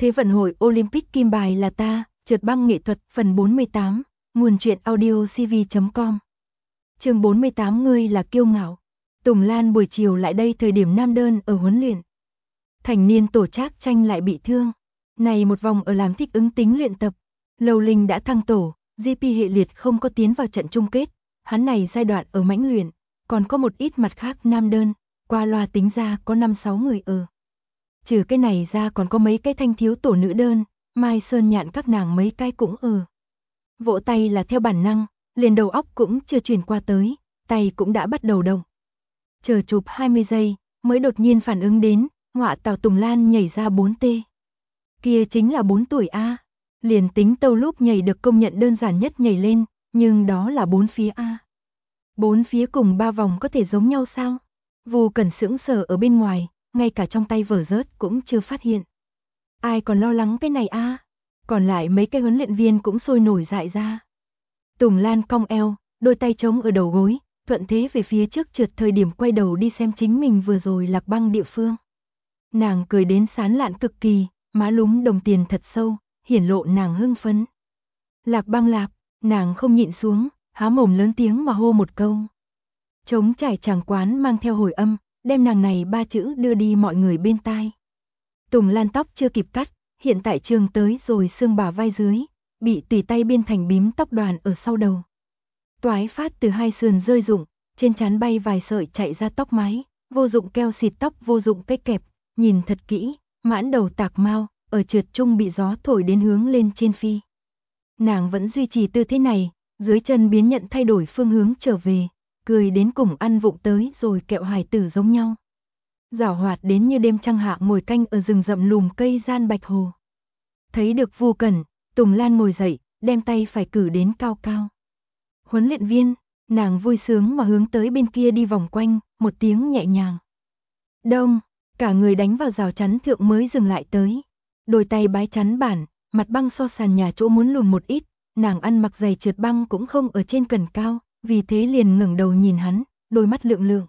Thế vận hội Olympic kim bài là ta, trượt băng nghệ thuật phần 48, nguồn truyện audio cv.com. Chương 48 ngươi là kiêu ngạo. Tùng Lan buổi chiều lại đây thời điểm nam đơn ở huấn luyện. Thành niên tổ trác tranh lại bị thương. Này một vòng ở làm thích ứng tính luyện tập. Lầu Linh đã thăng tổ, GP hệ liệt không có tiến vào trận chung kết. Hắn này giai đoạn ở mãnh luyện, còn có một ít mặt khác nam đơn, qua loa tính ra có 5-6 người ở. Trừ cái này ra còn có mấy cái thanh thiếu tổ nữ đơn, Mai Sơn Nhạn các nàng mấy cái cũng ở. Vỗ tay là theo bản năng, liền đầu óc cũng chưa chuyển qua tới, tay cũng đã bắt đầu động. Chờ chụp 20 giây, mới đột nhiên phản ứng đến, ngọa tào Tùng Lan nhảy ra 4T. Kia chính là 4 tuổi A. Liền tính tâu lúc nhảy được công nhận đơn giản nhất nhảy lên, nhưng đó là 4 phía A. 4 phía cùng 3 vòng có thể giống nhau sao? Vu Cẩn sững sờ ở bên ngoài, ngay cả trong tay vở rớt cũng chưa phát hiện. Ai còn lo lắng cái này a? Còn lại mấy cái huấn luyện viên cũng sôi nổi dại ra. Tùng Lan cong eo, đôi tay trống ở đầu gối, thuận thế về phía trước trượt thời điểm quay đầu đi xem chính mình vừa rồi lạc băng địa phương. Nàng cười đến sán lạn cực kỳ, má lúm đồng tiền thật sâu, hiển lộ nàng hưng phấn. Lạc băng lạp, nàng không nhịn xuống, há mồm lớn tiếng mà hô một câu. Trống trải tràng quán mang theo hồi âm, đem nàng này 3 chữ đưa đi mọi người bên tai. Tùng Lan tóc chưa kịp cắt, hiện tại trường tới rồi xương bả vai dưới, bị tùy tay biên thành bím tóc đoàn ở sau đầu. Toái phát từ hai sườn rơi rụng, trên trán bay vài sợi chạy ra tóc mái, vô dụng keo xịt tóc vô dụng cách kẹp, nhìn thật kỹ, mãn đầu tạc mau, ở trượt chung bị gió thổi đến hướng lên trên phi. Nàng vẫn duy trì tư thế này, dưới chân biến nhận thay đổi phương hướng trở về, cười đến cùng ăn vụng tới rồi kẹo hài tử giống nhau. Giảo hoạt đến như đêm trăng hạ ngồi canh ở rừng rậm lùm cây gian bạch hồ. Thấy được Vu Cẩn, Tùng Lan ngồi dậy, đem tay phải cử đến cao cao. Huấn luyện viên, nàng vui sướng mà hướng tới bên kia đi vòng quanh, một tiếng nhẹ nhàng. Đông, cả người đánh vào rào chắn thượng mới dừng lại tới. Đôi tay bái chắn bản, mặt băng so sàn nhà chỗ muốn lùn một ít, nàng ăn mặc giày trượt băng cũng không ở trên cần cao, vì thế liền ngẩng đầu nhìn hắn, đôi mắt lượng lượng.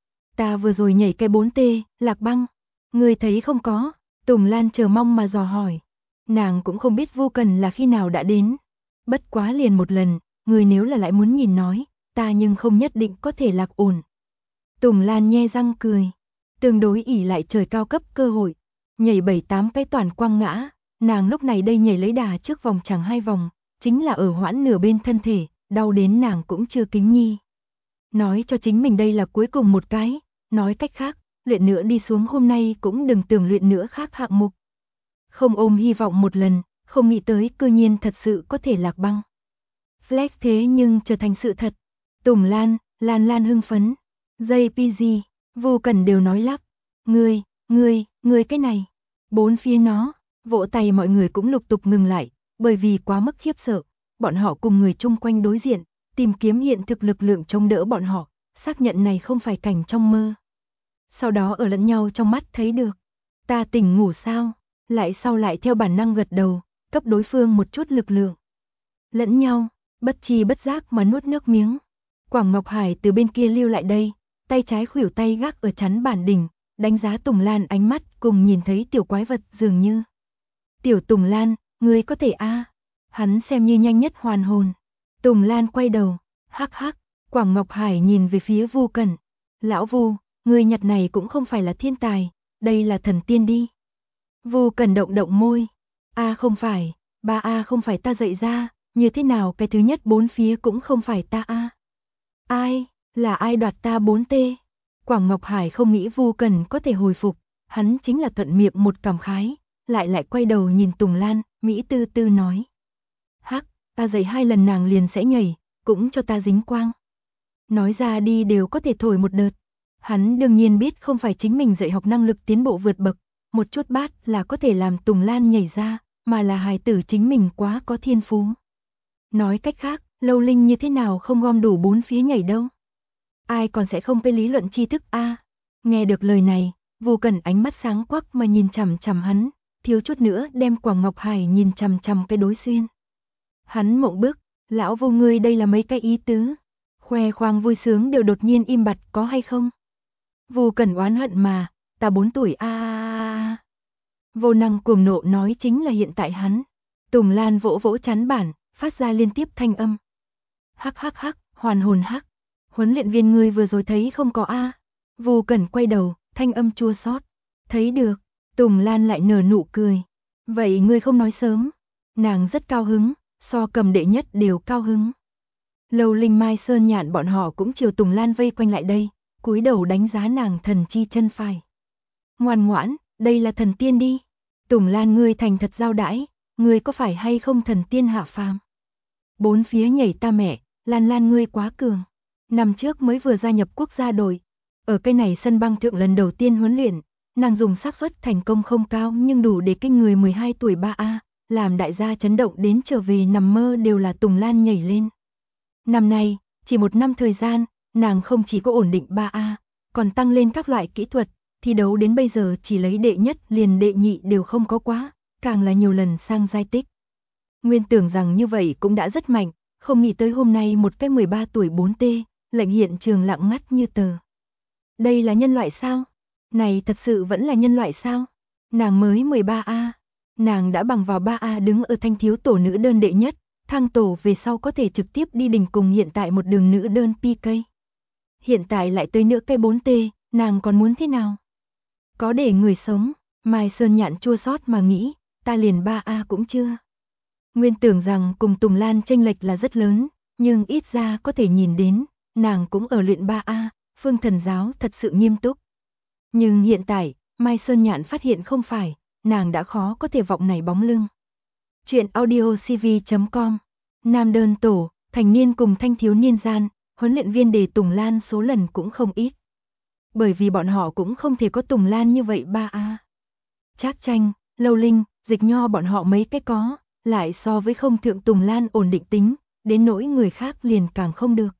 Ta vừa rồi nhảy cái 4T, lạc băng. Ngươi thấy không có? Tùng Lan chờ mong mà dò hỏi. Nàng cũng không biết Vu Cẩn là khi nào đã đến. Bất quá liền một lần, ngươi nếu là lại muốn nhìn nói, ta nhưng không nhất định có thể lạc ổn. Tùng Lan nhe răng cười. Tương đối ỉ lại trời cao cấp cơ hội. Nhảy 7-8 cái toàn quang ngã. Nàng lúc này đây nhảy lấy đà trước vòng chẳng 2 vòng, chính là ở hoãn nửa bên thân thể, đau đến nàng cũng chưa kính nhi. Nói cho chính mình đây là cuối cùng một cái, nói cách khác, luyện nữa đi xuống hôm nay cũng đừng tưởng luyện nữa khác hạng mục. Không ôm hy vọng một lần, không nghĩ tới cư nhiên thật sự có thể lạc băng. Flex thế nhưng trở thành sự thật. Tùng Lan, Lan hưng phấn. JPG, Vu Cẩn đều nói lắp. Ngươi cái này. 4 phía nó, vỗ tay mọi người cũng lục tục ngừng lại, bởi vì quá mức khiếp sợ. Bọn họ cùng người chung quanh đối diện, tìm kiếm hiện thực lực lượng chống đỡ bọn họ, xác nhận này không phải cảnh trong mơ. Sau đó ở lẫn nhau trong mắt thấy được. Ta tỉnh ngủ sao? Lại theo bản năng gật đầu, cấp đối phương một chút lực lượng. Lẫn nhau, bất chi bất giác mà nuốt nước miếng. Quảng Ngọc Hải từ bên kia lưu lại đây, tay trái khuỷu tay gác ở chắn bản đỉnh, đánh giá Tùng Lan ánh mắt cùng nhìn thấy tiểu quái vật dường như. Tiểu Tùng Lan, ngươi có thể a? Hắn xem như nhanh nhất hoàn hồn. Tùng Lan quay đầu, hắc hắc, Quảng Ngọc Hải nhìn về phía Vu Cẩn. Lão Vu, người nhặt này cũng không phải là thiên tài, đây là thần tiên đi. Vu Cẩn động động môi. A không phải, 3A không phải ta dạy ra, như thế nào cái thứ nhất 4 phía cũng không phải ta a. Ai, là ai đoạt ta 4T? Quảng Ngọc Hải không nghĩ Vu Cẩn có thể hồi phục, hắn chính là thuận miệng một cảm khái, lại quay đầu nhìn Tùng Lan, Mỹ tư tư nói. Hắc, ta dạy 2 lần nàng liền sẽ nhảy, cũng cho ta dính quang. Nói ra đi đều có thể thổi một đợt. Hắn đương nhiên biết không phải chính mình dạy học năng lực tiến bộ vượt bậc, một chút bát là có thể làm Tùng Lan nhảy ra, mà là hài tử chính mình quá có thiên phú. Nói cách khác, Lâu Linh như thế nào không gom đủ 4 phía nhảy đâu. Ai còn sẽ không cái lý luận tri thức a? Nghe được lời này, Vu Cẩn ánh mắt sáng quắc mà nhìn chằm chằm hắn, thiếu chút nữa đem Quảng Ngọc Hải nhìn chằm chằm cái đối xuyên. Hắn mộng bức, lão Vu ngươi đây là mấy cái ý tứ, khoe khoang vui sướng đều đột nhiên im bặt có hay không? Vu Cẩn oán hận mà, ta 4 tuổi a. Vô năng cuồng nộ nói chính là hiện tại hắn. Tùng Lan vỗ vỗ trán bản, phát ra liên tiếp thanh âm. Hắc hắc hắc, hoàn hồn hắc. Huấn luyện viên ngươi vừa rồi thấy không có a? Vu Cẩn quay đầu, thanh âm chua xót. Thấy được. Tùng Lan lại nở nụ cười. Vậy ngươi không nói sớm. Nàng rất cao hứng, so cầm đệ nhất đều cao hứng. Lâu Linh Mai Sơn Nhạn bọn họ cũng chiều Tùng Lan vây quanh lại đây, cúi đầu đánh giá nàng thần chi chân phải. Ngoan ngoãn, đây là thần tiên đi. Tùng Lan ngươi thành thật giao đãi, ngươi có phải hay không thần tiên hạ phàm? Bốn phía nhảy ta mẹ, Lan Lan ngươi quá cường. Năm trước mới vừa gia nhập quốc gia đội. Ở cái này sân băng thượng lần đầu tiên huấn luyện, nàng dùng xác suất thành công không cao nhưng đủ để kinh người 12 tuổi 3A, làm đại gia chấn động đến trở về nằm mơ đều là Tùng Lan nhảy lên. Năm nay, chỉ một năm thời gian, nàng không chỉ có ổn định 3A, còn tăng lên các loại kỹ thuật, thi đấu đến bây giờ chỉ lấy đệ nhất liền đệ nhị đều không có quá, càng là nhiều lần sang giai tích. Nguyên tưởng rằng như vậy cũng đã rất mạnh, không nghĩ tới hôm nay một cái 13 tuổi 4T, lệnh hiện trường lặng ngắt như tờ. Đây là nhân loại sao? Này thật sự vẫn là nhân loại sao? Nàng mới 13A, nàng đã bằng vào 3A đứng ở thanh thiếu tổ nữ đơn đệ nhất, thăng tổ về sau có thể trực tiếp đi đỉnh cùng hiện tại một đường nữ đơn PK. Hiện tại lại tới nữa cây 4T, nàng còn muốn thế nào? Có để người sống, Mai Sơn Nhạn chua xót mà nghĩ, ta liền 3A cũng chưa. Nguyên tưởng rằng cùng Tùng Lan chênh lệch là rất lớn, nhưng ít ra có thể nhìn đến, nàng cũng ở luyện 3A, Phương Thần Giáo thật sự nghiêm túc. Nhưng hiện tại, Mai Sơn Nhạn phát hiện không phải, nàng đã khó có thể vọng này bóng lưng. Chuyện audio cv.com. Nam đơn tổ, thành niên cùng thanh thiếu niên gian, huấn luyện viên đề Tùng Lan số lần cũng không ít. Bởi vì bọn họ cũng không thể có Tùng Lan như vậy 3A. Trác Tranh, Lâu Linh, Dịch Nho bọn họ mấy cái có, lại so với không thượng Tùng Lan ổn định tính, đến nỗi người khác liền càng không được.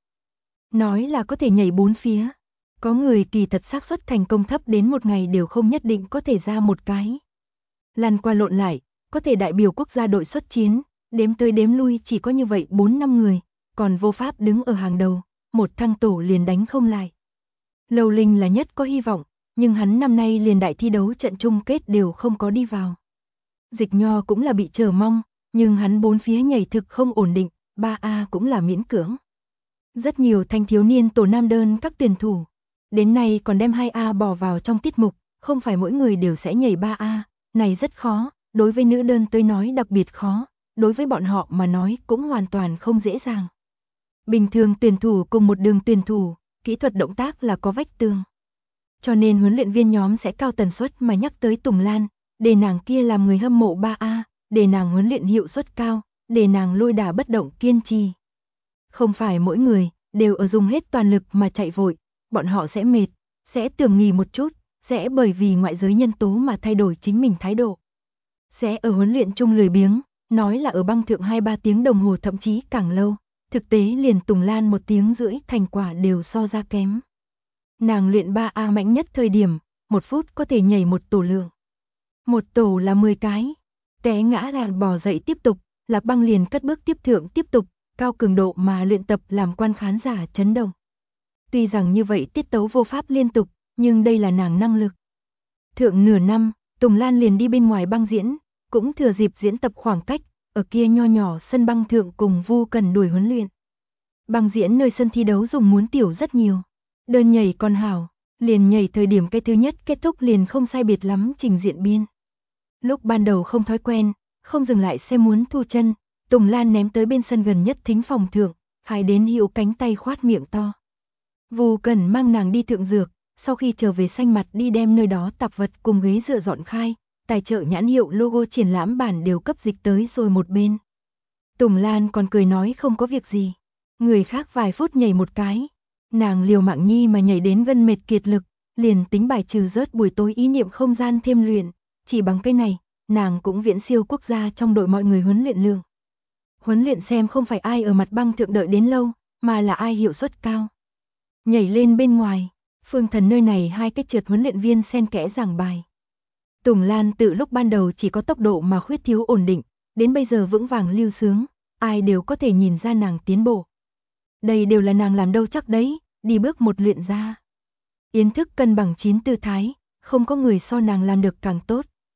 Nói là có thể nhảy bốn phía. Có người kỳ thật xác suất thành công thấp đến một ngày đều không nhất định có thể ra một cái. Lăn qua lộn lại, có thể đại biểu quốc gia đội xuất chiến, đếm tới đếm lui chỉ có như vậy 4-5 người, còn vô pháp đứng ở hàng đầu, một thăng tổ liền đánh không lại. Lâu Linh là nhất có hy vọng, nhưng hắn năm nay liền đại thi đấu trận chung kết đều không có đi vào. Dịch Nho cũng là bị chờ mong, nhưng hắn bốn phía nhảy thực không ổn định, 3A cũng là miễn cưỡng. Rất nhiều thanh thiếu niên tổ nam đơn các tuyển thủ, đến nay còn đem 2A bỏ vào trong tiết mục, không phải mỗi người đều sẽ nhảy 3A, này rất khó, đối với nữ đơn tới nói đặc biệt khó, đối với bọn họ mà nói cũng hoàn toàn không dễ dàng. Bình thường tuyển thủ cùng một đường tuyển thủ, kỹ thuật động tác là có vách tường. Cho nên huấn luyện viên nhóm sẽ cao tần suất mà nhắc tới Tùng Lan, để nàng kia làm người hâm mộ 3A, để nàng huấn luyện hiệu suất cao, để nàng lôi đả bất động kiên trì. Không phải mỗi người đều ở dùng hết toàn lực mà chạy vội, bọn họ sẽ mệt, sẽ tưởng nghỉ một chút, sẽ bởi vì ngoại giới nhân tố mà thay đổi chính mình thái độ. Sẽ ở huấn luyện chung lười biếng, nói là ở băng thượng 2-3 tiếng đồng hồ thậm chí càng lâu, thực tế liền Tùng Lan 1 tiếng rưỡi thành quả đều so ra kém. Nàng luyện 3A mạnh nhất thời điểm, 1 phút có thể nhảy một tổ lượng. Một tổ là 10 cái. Té ngã là bò dậy tiếp tục, Lạc Băng liền cất bước tiếp thượng tiếp tục, cao cường độ mà luyện tập làm quan khán giả chấn động. Tuy rằng như vậy tiết tấu vô pháp liên tục, nhưng đây là nàng năng lực. Thượng nửa năm, Tùng Lan liền đi bên ngoài băng diễn, cũng thừa dịp diễn tập khoảng cách, ở kia nho nhỏ sân băng thượng cùng Vu Cần đuổi huấn luyện. Băng diễn nơi sân thi đấu dùng muốn tiểu rất nhiều. Đơn nhảy còn hảo, liền nhảy thời điểm cái thứ nhất kết thúc liền không sai biệt lắm trình diện biên. Lúc ban đầu không thói quen, không dừng lại xem muốn thu chân, Tùng Lan ném tới bên sân gần nhất thính phòng thượng, khai đến hiệu cánh tay khoát miệng to. Vu Cần mang nàng đi thượng dược, sau khi trở về xanh mặt đi đem nơi đó tạp vật cùng ghế dựa dọn khai, tài trợ nhãn hiệu logo triển lãm bản đều cấp dịch tới rồi một bên. Tùng Lan còn cười nói không có việc gì, người khác vài phút nhảy một cái, nàng liều mạng nhi mà nhảy đến gân mệt kiệt lực, liền tính bài trừ rớt buổi tối ý niệm không gian thêm luyện, chỉ bằng cái này, nàng cũng viễn siêu quốc gia trong đội mọi người huấn luyện lượng. Huấn luyện xem không phải ai ở mặt băng thượng đợi đến lâu, mà là ai hiệu suất cao. Nhảy lên bên ngoài, Phương Thần nơi này 2 cái trượt huấn luyện viên xen kẽ giảng bài. Tùng Lan từ lúc ban đầu chỉ có tốc độ mà khuyết thiếu ổn định, đến bây giờ vững vàng lưu sướng, ai đều có thể nhìn ra nàng tiến bộ. Đây đều là nàng làm đâu chắc đấy, đi bước một luyện ra. Yến thức cân bằng 9 tư thái, không có người so nàng làm được càng tốt,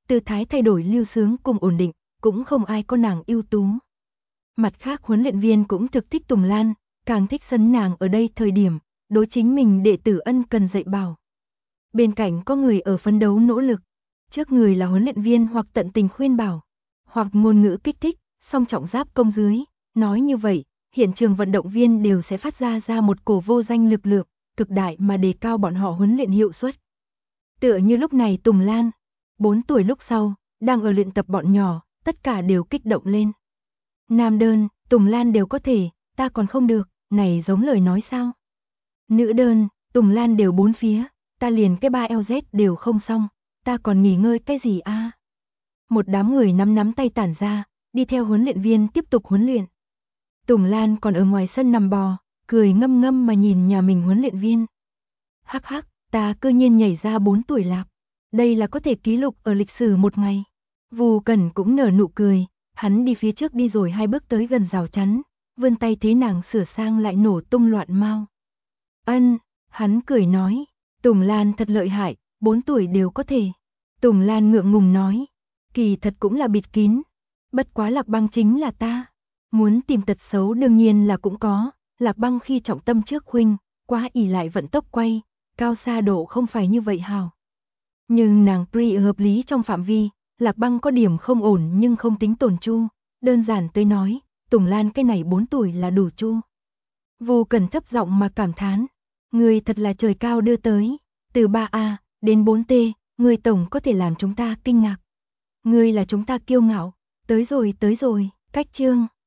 tư thái thay đổi lưu sướng cùng ổn định, cũng không ai có nàng ưu tú. Mặt khác huấn luyện viên cũng thực thích Tùng Lan, càng thích sấn nàng ở đây thời điểm, đối chính mình đệ tử ân cần dạy bảo. Bên cạnh có người ở phấn đấu nỗ lực, trước người là huấn luyện viên hoặc tận tình khuyên bảo, hoặc ngôn ngữ kích thích, song trọng giáp công dưới, nói như vậy, hiện trường vận động viên đều sẽ phát ra một cổ vô danh lực lượng, cực đại mà đề cao bọn họ huấn luyện hiệu suất. Tựa như lúc này Tùng Lan, 4 tuổi lúc sau, đang ở luyện tập bọn nhỏ, tất cả đều kích động lên. Nam đơn, Tùng Lan đều có thể, ta còn không được, này giống lời nói sao? Nữ đơn, Tùng Lan đều 4 phía, ta liền cái 3LZ đều không xong, ta còn nghỉ ngơi cái gì a? Một đám người nắm tay tản ra, đi theo huấn luyện viên tiếp tục huấn luyện. Tùng Lan còn ở ngoài sân nằm bò, cười ngâm ngâm mà nhìn nhà mình huấn luyện viên. Hắc hắc, ta cơ nhiên nhảy ra 4 tuổi lạc. Đây là có thể ký lục ở lịch sử một ngày. Vu Cẩn cũng nở nụ cười, hắn đi phía trước đi rồi 2 bước tới gần rào chắn, vươn tay thế nàng sửa sang lại nổ tung loạn mau. Ân, hắn cười nói, Tùng Lan thật lợi hại, 4 tuổi đều có thể. Tùng Lan ngượng ngùng nói, kỳ thật cũng là bịt kín, bất quá Lạc Băng chính là ta. Muốn tìm tật xấu đương nhiên là cũng có, Lạc Băng khi trọng tâm trước khuynh, quá ỷ lại vận tốc quay, cao xa độ không phải như vậy hào. Nhưng nàng pre hợp lý trong phạm vi, Lạc Băng có điểm không ổn nhưng không tính tổn chu, đơn giản tới nói, Tùng Lan cái này 4 tuổi là đủ chu. Vô Cần thấp giọng mà cảm thán, người thật là trời cao đưa tới, từ 3A đến 4T, người tổng có thể làm chúng ta kinh ngạc. Ngươi là chúng ta kiêu ngạo, tới rồi, cách chương.